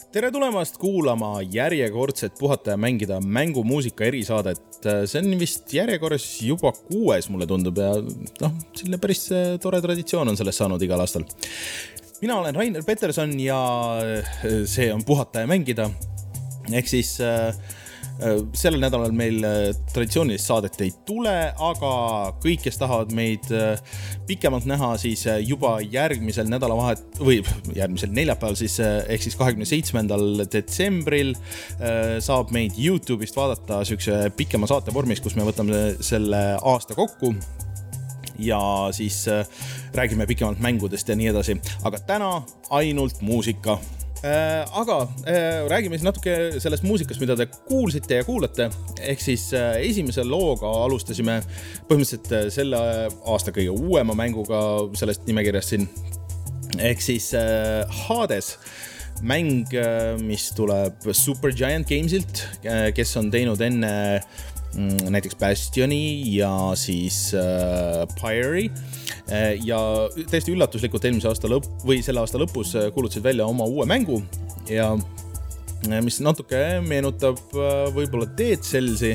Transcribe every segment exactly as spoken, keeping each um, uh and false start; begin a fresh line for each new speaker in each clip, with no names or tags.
Tere tulemast kuulama järjekordset puhata ja mängida mängumuusika erisaadet. See on vist järjekorras juba kuues, mulle tundub, ja noh, selline päris tore traditsioon on sellest saanud igal aastal. Mina olen Rainer Peterson ja see on puhata ja mängida. Ehk siis sellel nädalal meil traditsioonilist saadet ei tule, aga kõik, kes tahavad meid pikemalt näha, siis juba järgmisel nädalavahet või järgmisel neljapäeval, siis, ehk siis kahekümne seitsmendal detsembril saab meid YouTube'ist vaadata sükse pikema saate vormis, kus me võtame selle aasta kokku ja siis räägime pikemalt mängudest ja nii edasi. Aga täna ainult muusika. Äh, aga äh, räägime siis natuke sellest muusikast, mida te kuulsite ja kuulate. Ehk siis äh, esimese looga alustasime põhimõtteliselt selle aasta kõige uuema mänguga sellest nimekirjast siin. Ehk siis äh, Hades, mäng, äh, mis tuleb Supergiant Gamesilt, äh, kes on teinud enne mm, näiteks Bastioni ja siis äh, Pyre. Ja täiesti üllatuslikult eelmise aasta lõpp või selle aasta lõpus kuulutasid välja oma uue mängu ja mis natuke meenutab võib-olla Dead Cellsi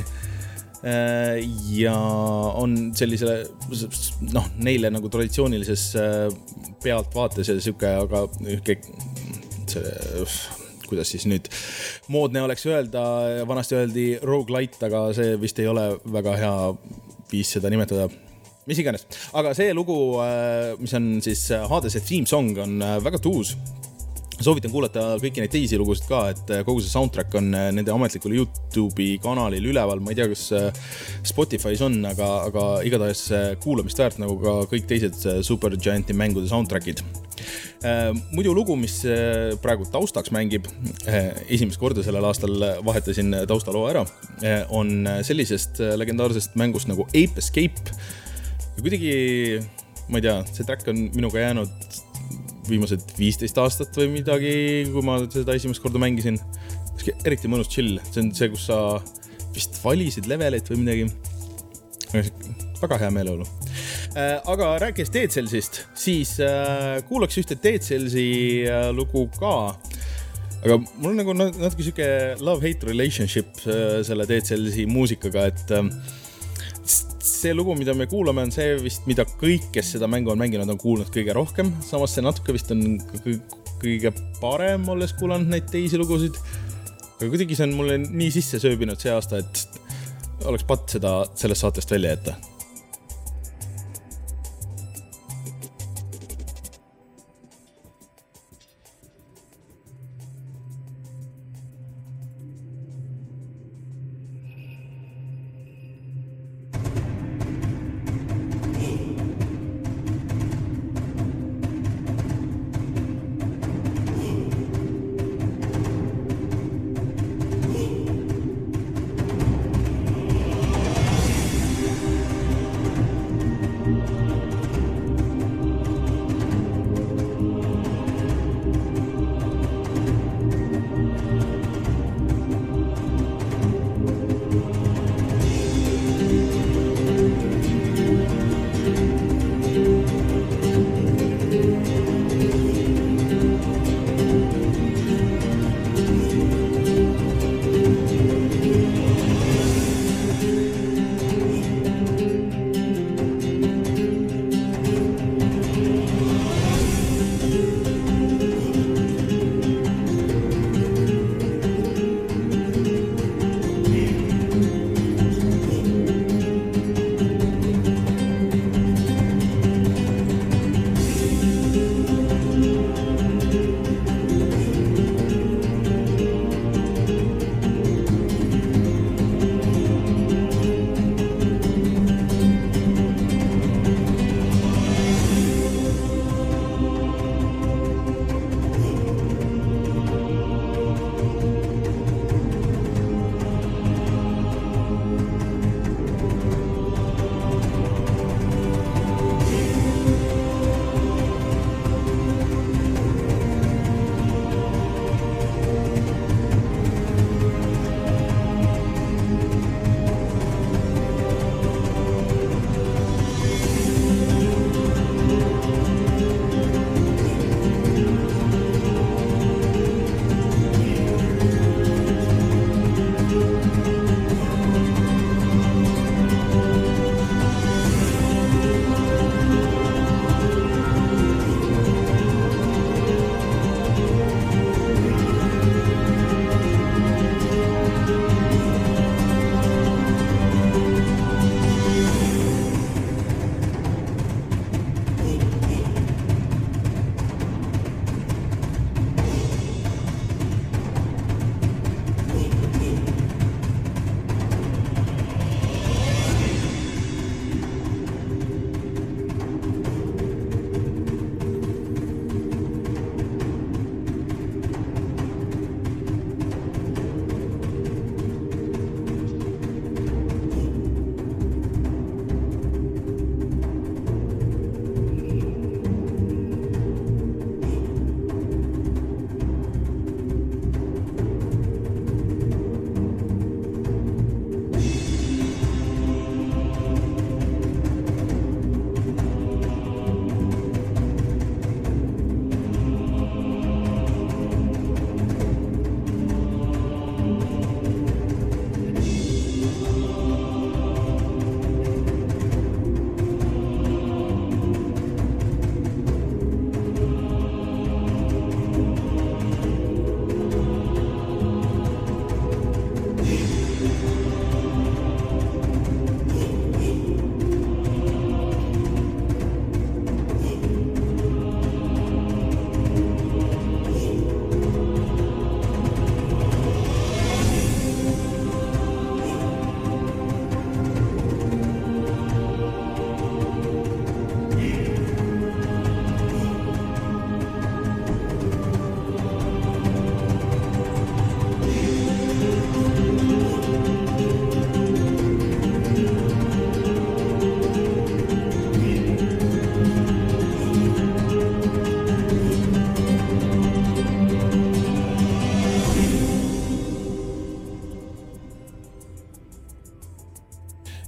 ja on sellise noh, neile nagu traditsioonilises pealtvaates ja siuke, aga see, kuidas siis nüüd moodne oleks öelda, vanasti öeldi roguelite, aga see vist ei ole väga hea viis seda nimetada. Mis iganes. Aga see lugu, mis on siis Hadese theme song, on väga tuus. Soovitan kuulata kõiki neid teisi lugusid ka, et kogu see soundtrack on nende ametlikul YouTube'i kanalil üleval. Ma ei tea, kas Spotify's on, aga, aga igatahes kuulamist väärt nagu ka kõik teised Supergianti mängude soundtrackid. Muidu lugu, mis praegu taustaks mängib, esimest korda sellel aastal vahetasin taustaloo ära, on sellisest legendaarsest mängust nagu Ape Escape. Ja kuidagi, ma ei tea, see track on minuga jäänud viimased viisteist aastat või midagi, kui ma seda esimest korda mängisin. Eriti mõnus chill. See on see, kus sa vist valisid levelit või midagi. Väga hea meeleolu. Aga rääkides Dead Cellsist, siis kuulaks ühte Dead Cellsi lugu ka. Aga mul on nagu natuke siuke love-hate relationship selle Dead Cellsi muusikaga, et see lugu, mida me kuulame, on see vist, mida kõik, kes seda mängu on mänginud, on kuulnud kõige rohkem. Samas see natuke vist on kõige parem, olles kuulanud neid teisi lugusid. Aga kuidagi see on mulle nii sisse sööbinud see aasta, et oleks patt seda sellest saatest välja jätta.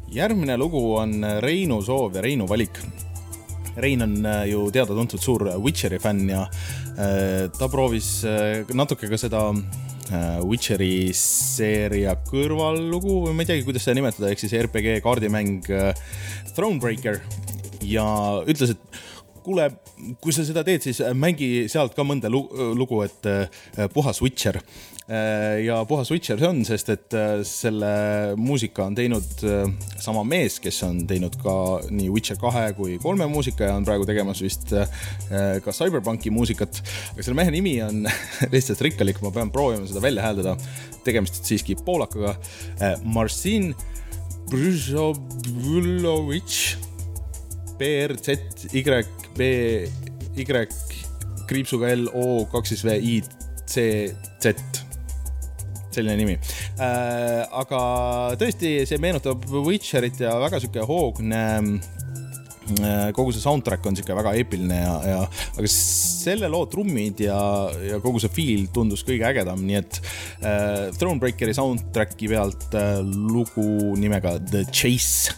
Järgmine lugu on Reinu soov ja Reinu valik. Rein on ju teada-tuntud suur Witcheri fänn ja ta proovis natuke ka seda Witcheri seeria kõrvallugu, või ma ei teagi, kuidas seda nimetada, ehk siis R P G kaardimäng Thronebreaker ja ütles, et kuule, kui sa seda teed, siis mängi sealt ka mõnda lugu, et puhas Witcher. Ja puhas Witcher see on, sest et selle muusika on teinud sama mees, kes on teinud ka nii Witcher kahe kui kolme muusika ja on praegu tegemas vist ka Cyberpunki muusikat. Aga selle mehe nimi on lihtsalt rikkalik, ma pean proovima seda välja hääldada. Tegemist siiski poolakaga. Marcin Brzobulovich B R Z Y B Y kriipsuga L O kaks V I C Z. Selline nimi. Äh, aga tõesti see meenutab Witcherit ja väga süke hoogne, äh, kogu see soundtrack on süke väga eepiline ja, ja aga selle loo trummid ja, ja kogu see feel tundus kõige ägedam, nii et äh, Thronebreakeri soundtracki pealt äh, lugu nimega The Chase.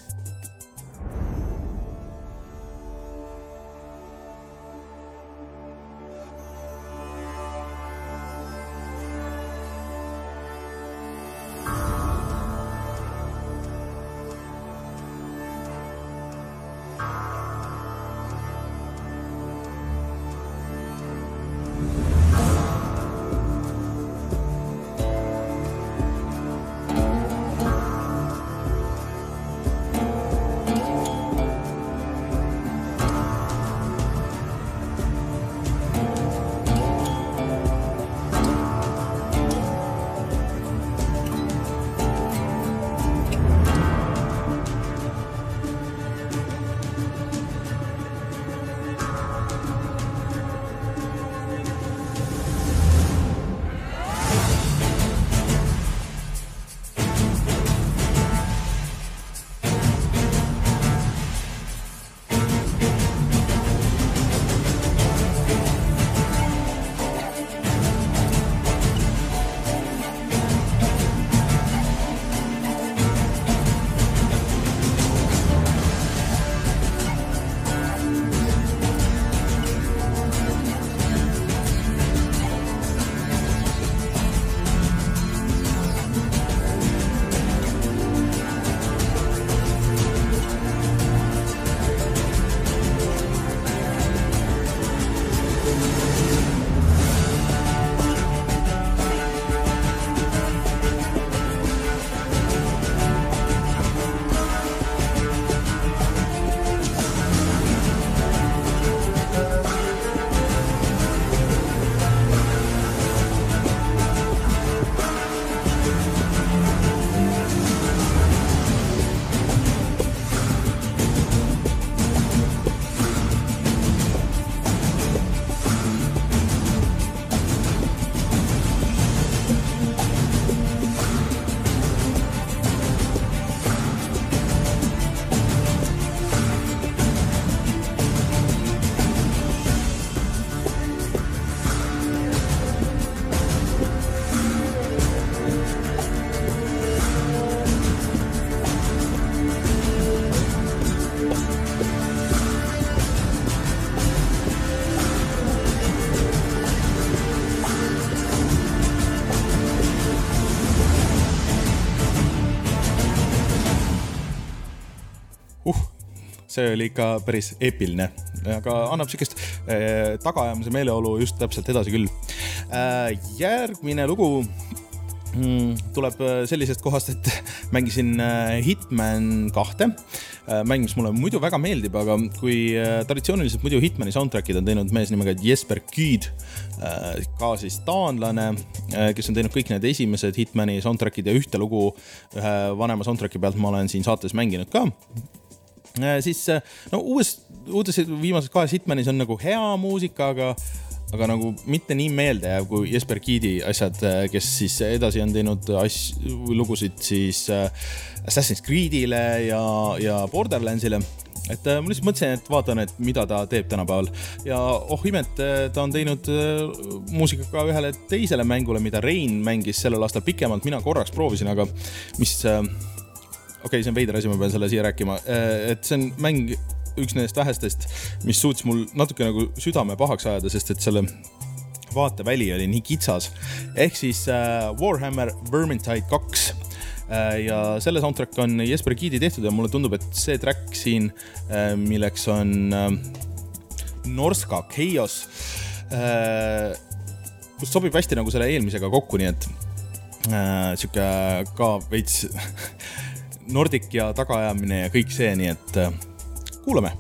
See oli ikka päris eepiline, aga annab sükest äh, tagaajamise meeleolu just täpselt edasi küll. Äh, järgmine lugu mm, tuleb sellisest kohast, et mängisin äh, Hitman kahte. Äh, mäng, mis mulle muidu väga meeldib, aga kui äh, traditsiooniliselt muidu Hitmani soundtrackid on teinud mees nimega Jesper Kyd, äh, ka siis taanlane, äh, kes on teinud kõik need esimesed Hitmani soundtrackid ja ühte lugu ühe vanema soundtracki pealt ma olen siin saates mänginud ka. Siis no uues, uudes viimases kahes Hitmanis on nagu hea muusika, aga, aga nagu mitte nii meelde jääv kui Jesper Kydi asjad, kes siis edasi on teinud as, lugusid siis Assassin's Creedile ja, ja Borderlandsile. Et ma lihtsalt mõtlesin, et vaatan, et mida ta teeb tänapäeval. Ja oh imet, ta on teinud muusika ka ühele teisele mängule, mida Rein mängis sellel aastal pikemalt. Mina korraks proovisin, aga mis okay, see on veider asi, ma pean selle siia rääkima, et see on mäng üks nendest vähestest, mis suutis mul natuke nagu südame pahaks ajada, sest et selle vaateväli oli nii kitsas. Ehk siis uh, Warhammer Vermintide kaks uh, ja selle soundtrack on Jesper Giidi tehtud ja mulle tundub, et see track siin, uh, milleks on uh, Norska Chaos, uh, sobib hästi nagu selle eelmisega kokku, nii et uh, siuke ka veits Nordik ja tagaajamine ja kõik see, nii et uh, kuulame.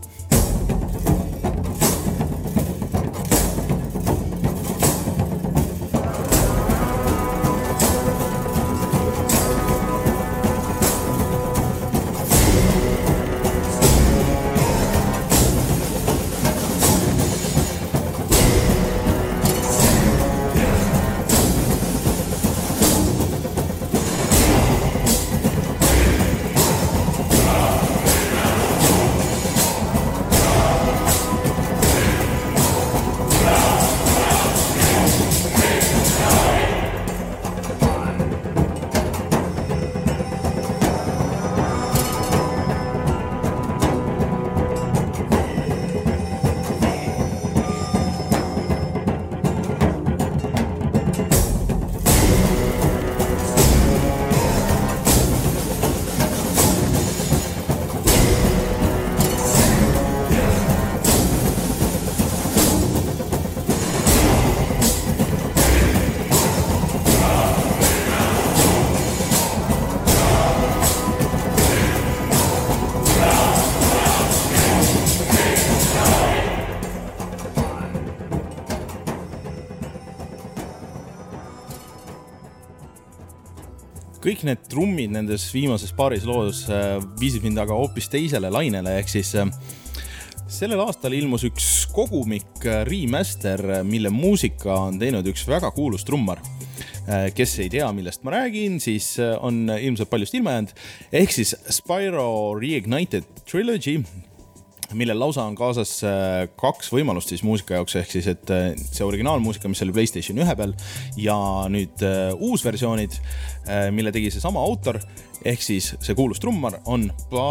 Kõik need trummid nendes viimases paaris loos viisid mind aga hoopis teisele lainele, ehk siis sellel aastal ilmus üks kogumik remaster, mille muusika on teinud üks väga kuulus trummar. Kes ei tea, millest ma räägin, siis on ilmselt paljust ilma jäänud, ehk siis Spyro Reignited Trilogy, mille lausa on kaasas kaks võimalust siis muusika jaoks, ehk siis et see originaalmuusika, mis oli PlayStation üks peal ja nüüd uus versioonid, mille tegi see sama autor, ehk siis see kuulus trummar on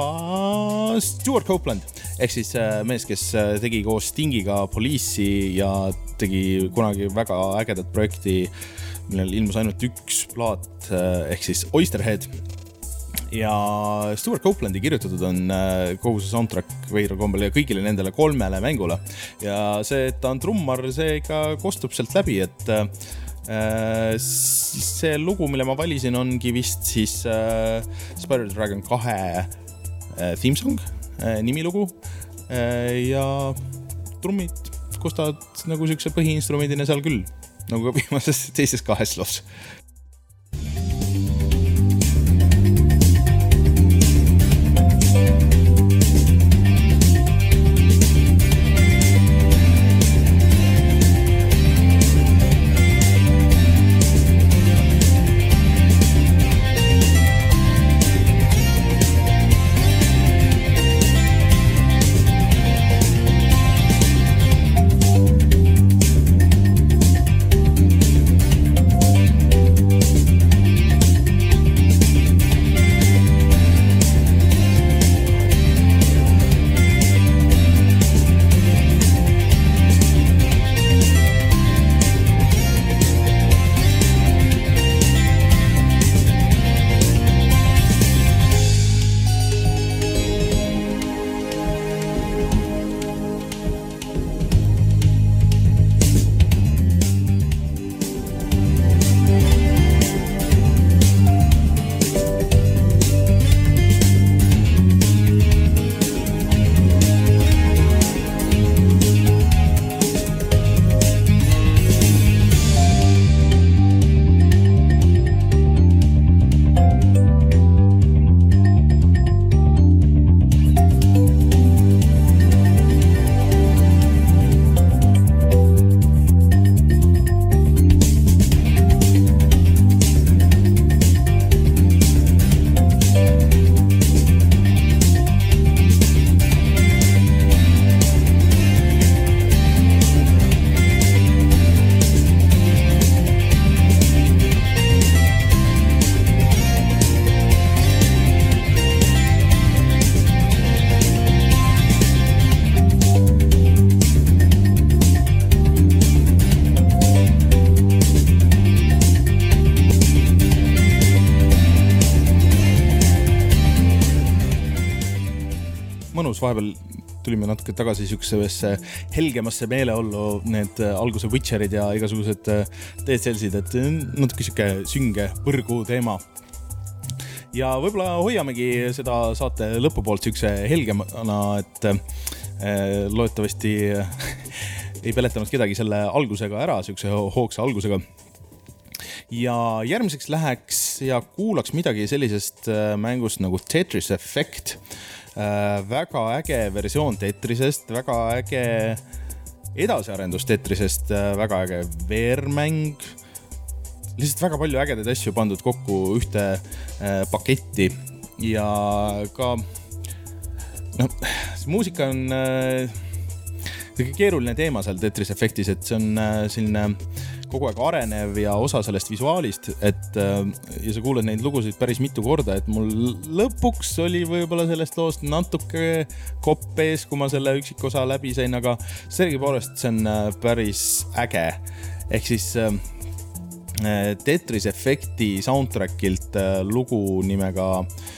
Stuart Copeland, ehk siis mees, kes tegi koos Stingiga Police'i ja tegi kunagi väga ägedat projekti, millel ilmus ainult üks plaat, ehk siis Oysterhead. Ja Stuart Coplandi kirjutatud on kogu see soundtrack veidral kombel ja kõigile nendele kolmele mängule. Ja see, et ta on trummar, see ikka kostub sealt läbi, et äh, see lugu, mille ma valisin, ongi vist siis äh, Spyro Dragon kahe äh, theme song, äh, nimilugu äh, ja trummid kostavad nagu siukse põhiinstrumendina seal küll, nagu ka viimases teises kahes loos. mõnus, vahepeal tulime natuke tagasi siuksesse helgemasse meeleollu, need alguse Witcherid ja igasugused Dead Cellsid, et natuke siuke sünge põrgu teema. Ja võib-olla hoiamegi seda saate lõpupoolt siukse helgemana, et loetavasti ei peletanud kedagi selle algusega ära, siukse hoogse algusega. Ja järgmiseks läheks ja kuulaks midagi sellisest mängust nagu Tetris Effect. Väga äge versioon Tetrisest, väga äge edasiarendus Tetrisest, väga äge veermäng. Lihtsalt väga palju ägedaid asju pandud kokku ühte paketti ja ka no, muusika on keeruline teema seal Tetris Effectis, et see on selline kogu aeg arenev ja osa sellest visuaalist, et ja sa kuuled neid lugusid päris mitu korda, et mul lõpuks oli võib-olla sellest loost natuke kopp ees, kui ma selle üksikosa läbi sain, aga sellegipoolest see on päris äge. Ehk siis Tetris Effecti soundtrackilt lugu nimega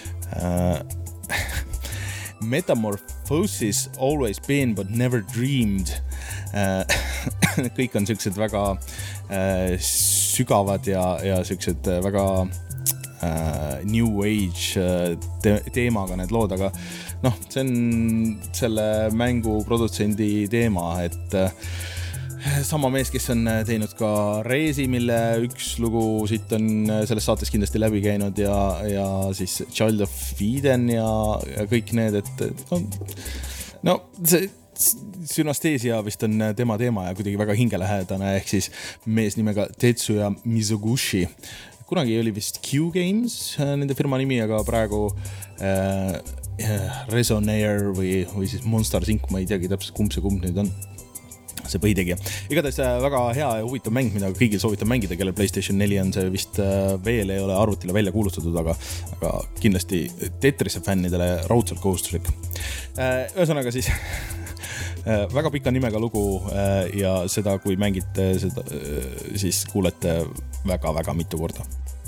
Metamorphosis always been but never dreamed. Kõik on sellised väga sügavad ja, ja sellised väga new age te- teemaga need lood, aga noh, see on selle mängu produtsendi teema, et sama mees, kes on teinud ka Reesi, mille üks lugu siit on selles saates kindlasti läbi käinud ja, ja siis Child of Eden ja, ja kõik need, et no, no see Synastesia vist on tema teema ja kuidagi väga hingelähedane, ehk siis mees nimega Tetsuya Mizoguchi. Kunagi oli vist Q-Games nende firma nimi, aga praegu äh, Resonair või, või siis Monsters Incorporated, ma ei teagi täpselt kumb see kumb nüüd on. See põhitegija. Igatahes väga hea ja huvitav mäng, mida kõigil soovitab mängida, kelle PlayStation neli on see vist veel ei ole arvutile välja kuulustatud, aga, aga kindlasti Tetrise fännidele raudselt kohustuslik. Ühesõnaga siis väga pika nimega lugu ja seda, kui mängite, seda, siis kuulete väga-väga mitu korda.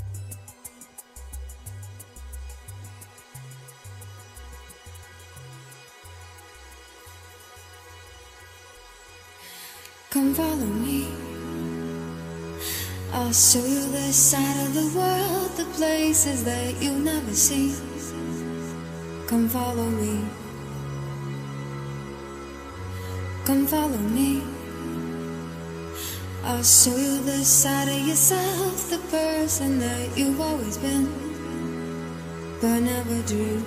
Come follow me, I'll show you the side of the world, the places that you've never seen. Come follow me, come follow me, I'll show you the side of yourself, the person that you've always been, but never dreamed.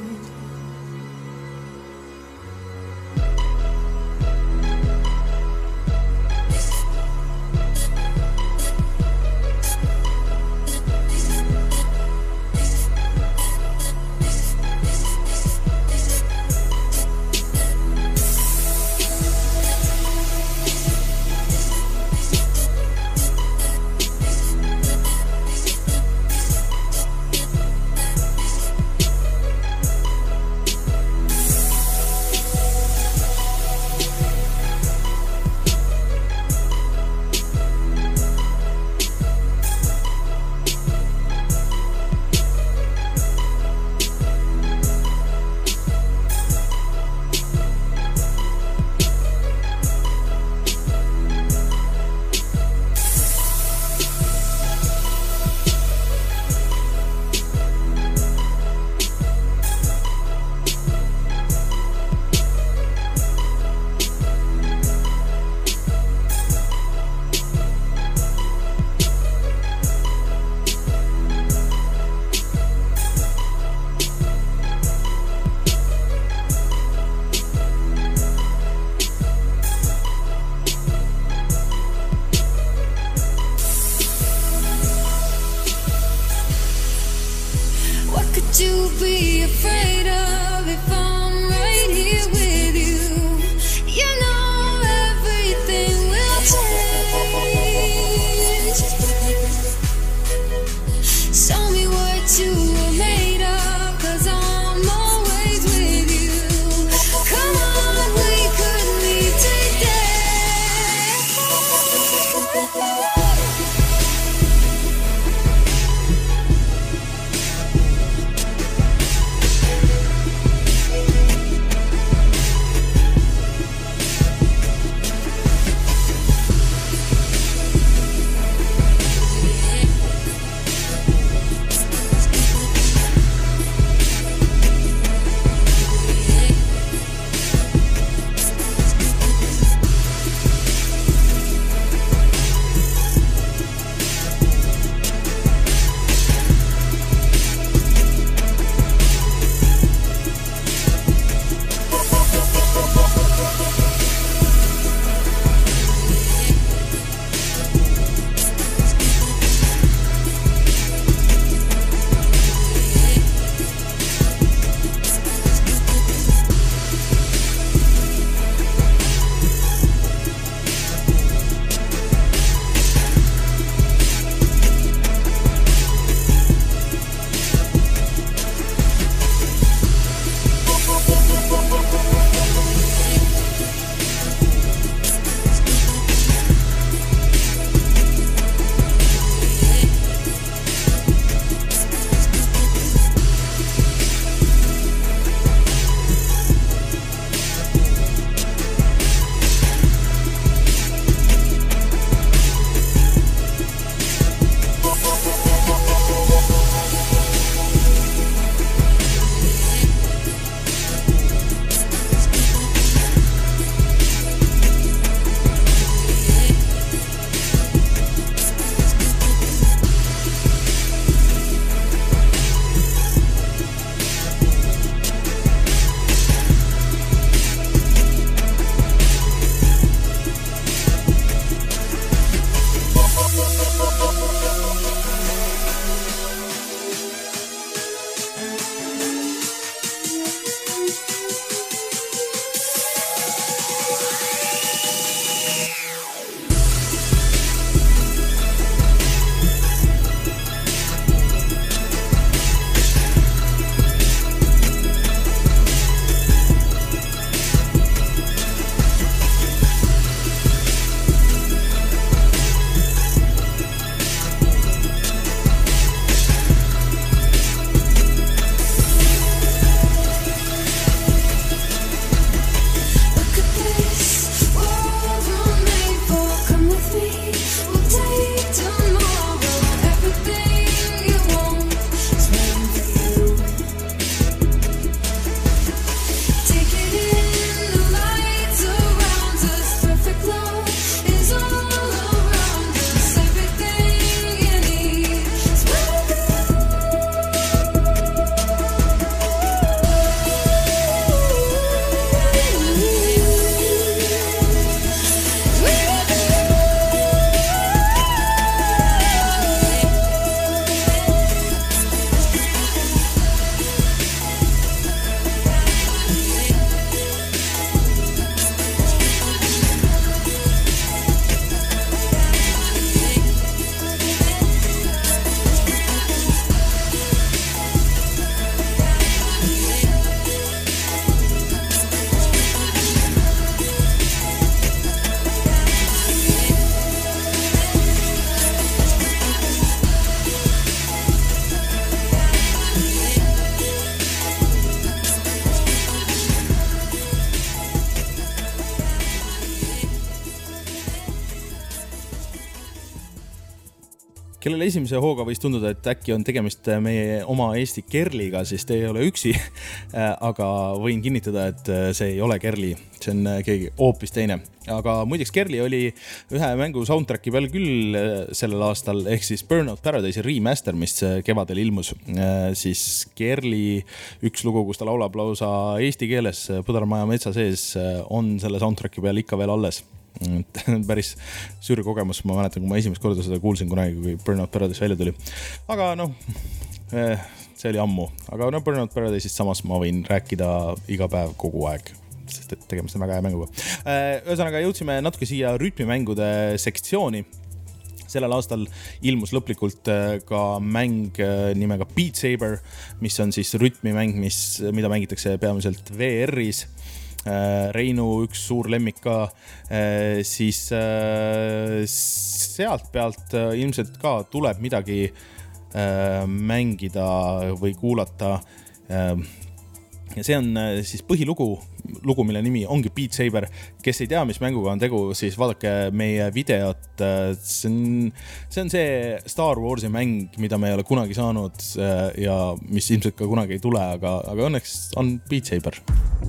kellele esimese hooga võis tunduda, et äkki on tegemist meie oma Eesti Kerliga, siis te ei ole üksi, aga võin kinnitada, et see ei ole Kerli, see on keegi hoopis teine. Aga muideks Kerli oli ühe mängu soundtracki peal küll sellel aastal, ehk siis Burnout Paradise'i remaster, mis kevadel ilmus. Siis Kerli üks lugu, kus ta laulab lausa eesti keeles Põdarmaja metsa sees, on selle soundtracki peal ikka veel alles. Päris sür kogemus, ma mäletan, kui ma esimest korda seda kuulsin kunagi, kui Burnout Paradise välja tuli. Aga noh, see oli ammu. Aga no Burnout Paradise'ist samas ma võin rääkida iga päev kogu aeg, sest et tegemist on väga hea mänguga. Ühesõnaga jõudsime natuke siia rütmimängude sektsiooni. Sellel aastal ilmus lõplikult ka mäng nimega Beat Saber, mis on siis rütmimäng, mis, mida mängitakse peamiselt V R-is. Reinu üks suur lemmik ka, siis sealt pealt ilmselt ka tuleb midagi mängida või kuulata. Ja see on siis põhilugu, lugu, mille nimi ongi Beat Saber. Kes ei tea, mis mänguga on tegu, siis vaadake meie videot. See on see, on see Star Warsi mäng, mida me ei ole kunagi saanud ja mis ilmselt ka kunagi ei tule, aga, aga õnneks on Beat Saber.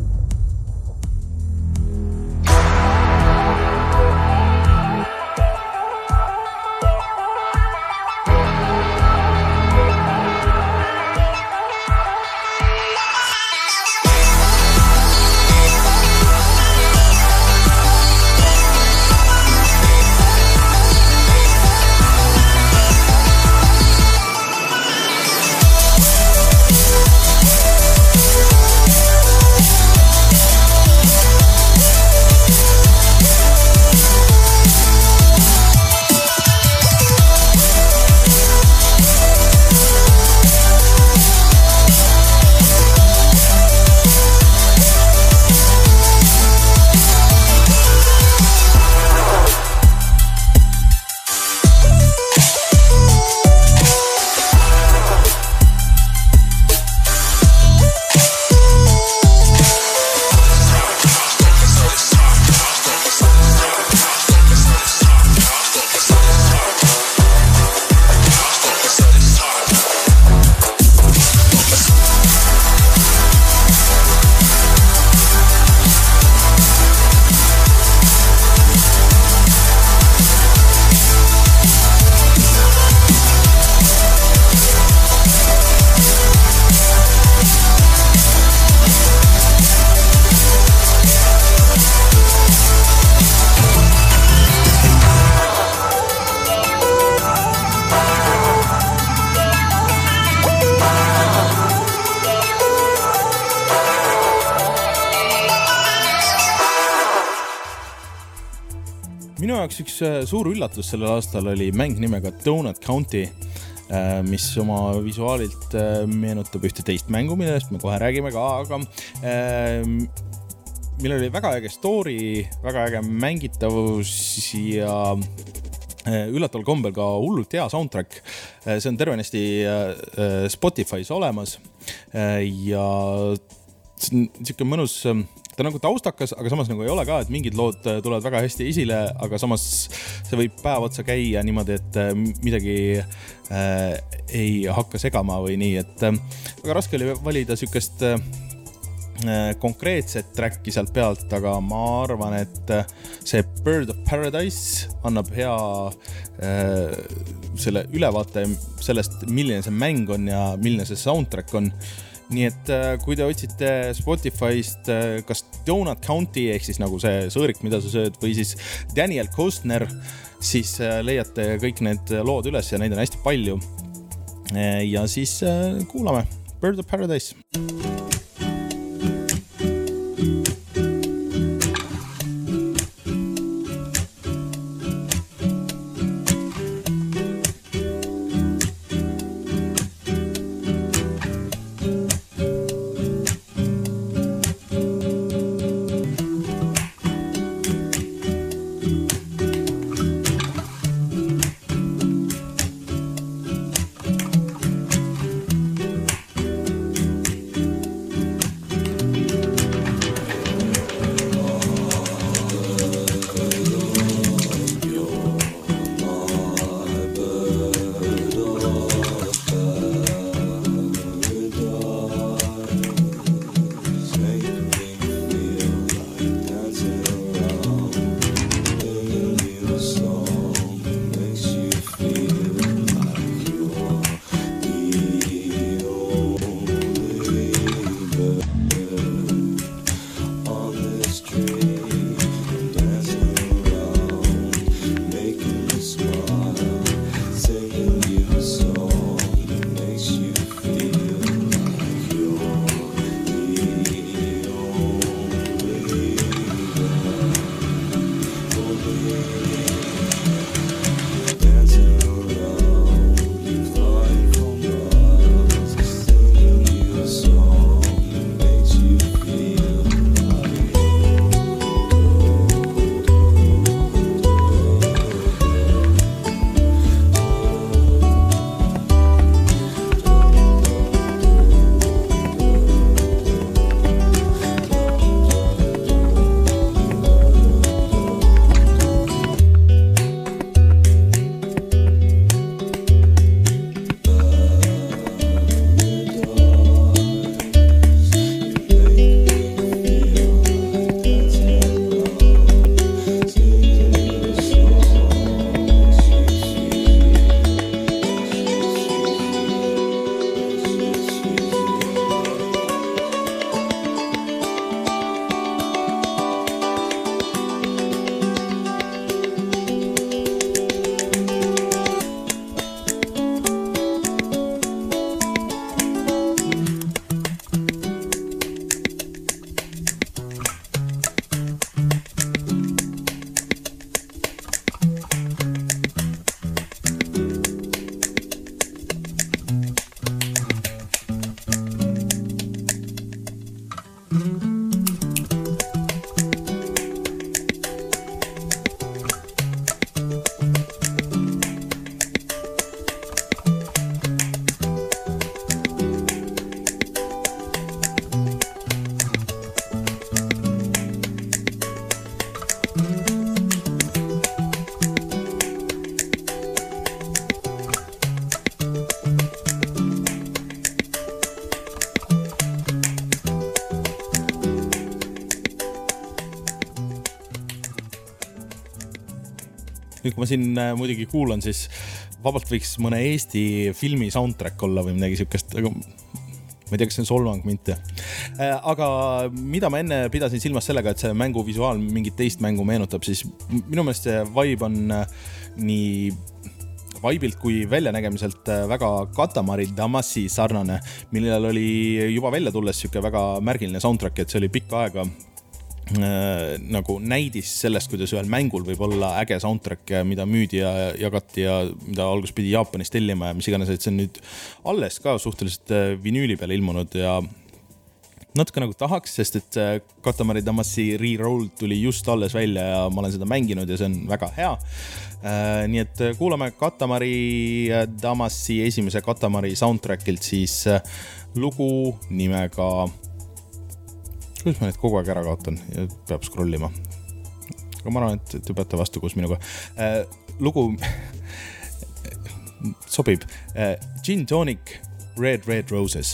Minu jaoks üks suur üllatus sellel aastal oli mäng nimega Donut County, mis oma visuaalilt meenutab ühte teist mängu, millest me kohe räägime ka, aga millel oli väga äge story, väga äge mängitavus ja üllataval kombel ka hullult hea soundtrack. See on tervenesti Spotify's olemas ja see on niisugune mõnus, ta on nagu taustakas, aga samas nagu ei ole ka, et mingid lood tulevad väga hästi esile, aga samas see võib päev otsa käia niimoodi, et midagi äh, ei hakka segama või nii, et äh, väga raske oli valida sükest äh, konkreetset tracki sealt pealt, aga ma arvan, et see Bird of Paradise annab hea äh, selle ülevaate sellest, milline see mäng on ja milline see soundtrack on. Nii et kui te otsite Spotify'st kas Donut County ehk siis nagu see sõõrik, mida sa sööd, või siis Daniel Kostner, siis leiate kõik need lood üles ja neid on hästi palju. Ja siis kuulame Bird of Paradise. nüüd kui ma siin muidugi kuulan, siis vabalt võiks mõne Eesti filmi soundtrack olla või midagi siukest, aga ma ei tea, kas see on solvang mitte. Aga mida ma enne pidasin silmas sellega, et see mängu visuaal mingit teist mängu meenutab, siis minu meelest see vibe on nii vibe'ilt kui väljanägemiselt väga Katamari Damacy sarnane, millel oli juba välja tulles siuke väga märgiline soundtrack, et see oli pikka aega Äh, nagu näidis sellest, kuidas ühel mängul võib olla äge soundtrack, mida müüdi ja jagati ja mida algus pidi Jaapanis tellima ja mis iganes, et see on nüüd alles ka suhteliselt vinüüli peale ilmunud ja natuke nagu tahaks, sest et Katamari Damacy Reroll tuli just alles välja ja ma olen seda mänginud ja see on väga hea. Äh, nii et kuulame Katamari Damacy esimese Katamari soundtrackilt siis lugu nimega kuidas ma neid kogu aeg ära kaotan ja peab scrollima. Aga ma arvan, et te peate vastu koos minuga. Äh, lugu sobib. Äh, Gin Tonic, Red Red Roses.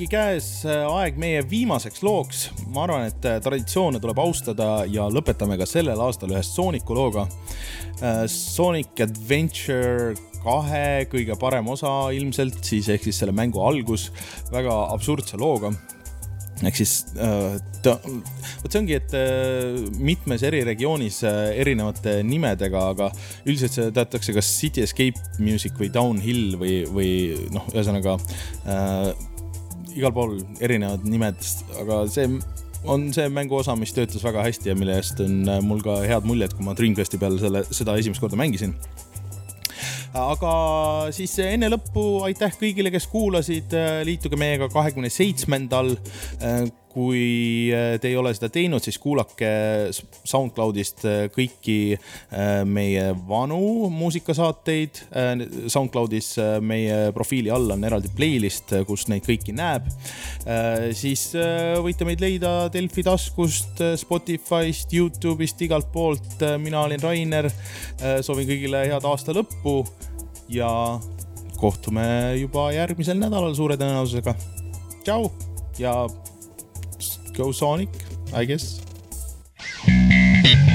ongi käes aeg meie viimaseks looks. Ma arvan, et traditsioone tuleb austada ja lõpetame ka sellel aastal ühe Sooniku looga. Sonic Adventure kahe kõige parem osa ilmselt, siis ehk siis selle mängu algus väga absurdse looga. Ehk siis ta, võt see ongi, et mitmes eri regioonis erinevate nimedega, aga üldiselt see teatakse kas City Escape Music või Downhill või, või noh, ühesõnaga äh, igal pool erinevad nimed, aga see on see mängu osa, mis töötas väga hästi ja mille eest on mul ka head muljed, kui ma Dreamcasti peal selle, seda esimest korda mängisin. Aga siis enne lõppu aitäh kõigile, kes kuulasid, liituge meiega kahekümne seitsmendal Kui te ei ole seda teinud, siis kuulake SoundCloudist kõiki meie vanu muusikasaateid. SoundCloudis meie profiili all on eraldi playlist, kus neid kõiki näeb. Siis võite meid leida Delfi taskust, Spotifyst, YouTube'ist, igalt poolt. Mina olin Rainer, soovin kõigile head aasta lõppu ja kohtume juba järgmisel nädalal suure tõenäosusega. Tšau ja Go Sonic, I guess.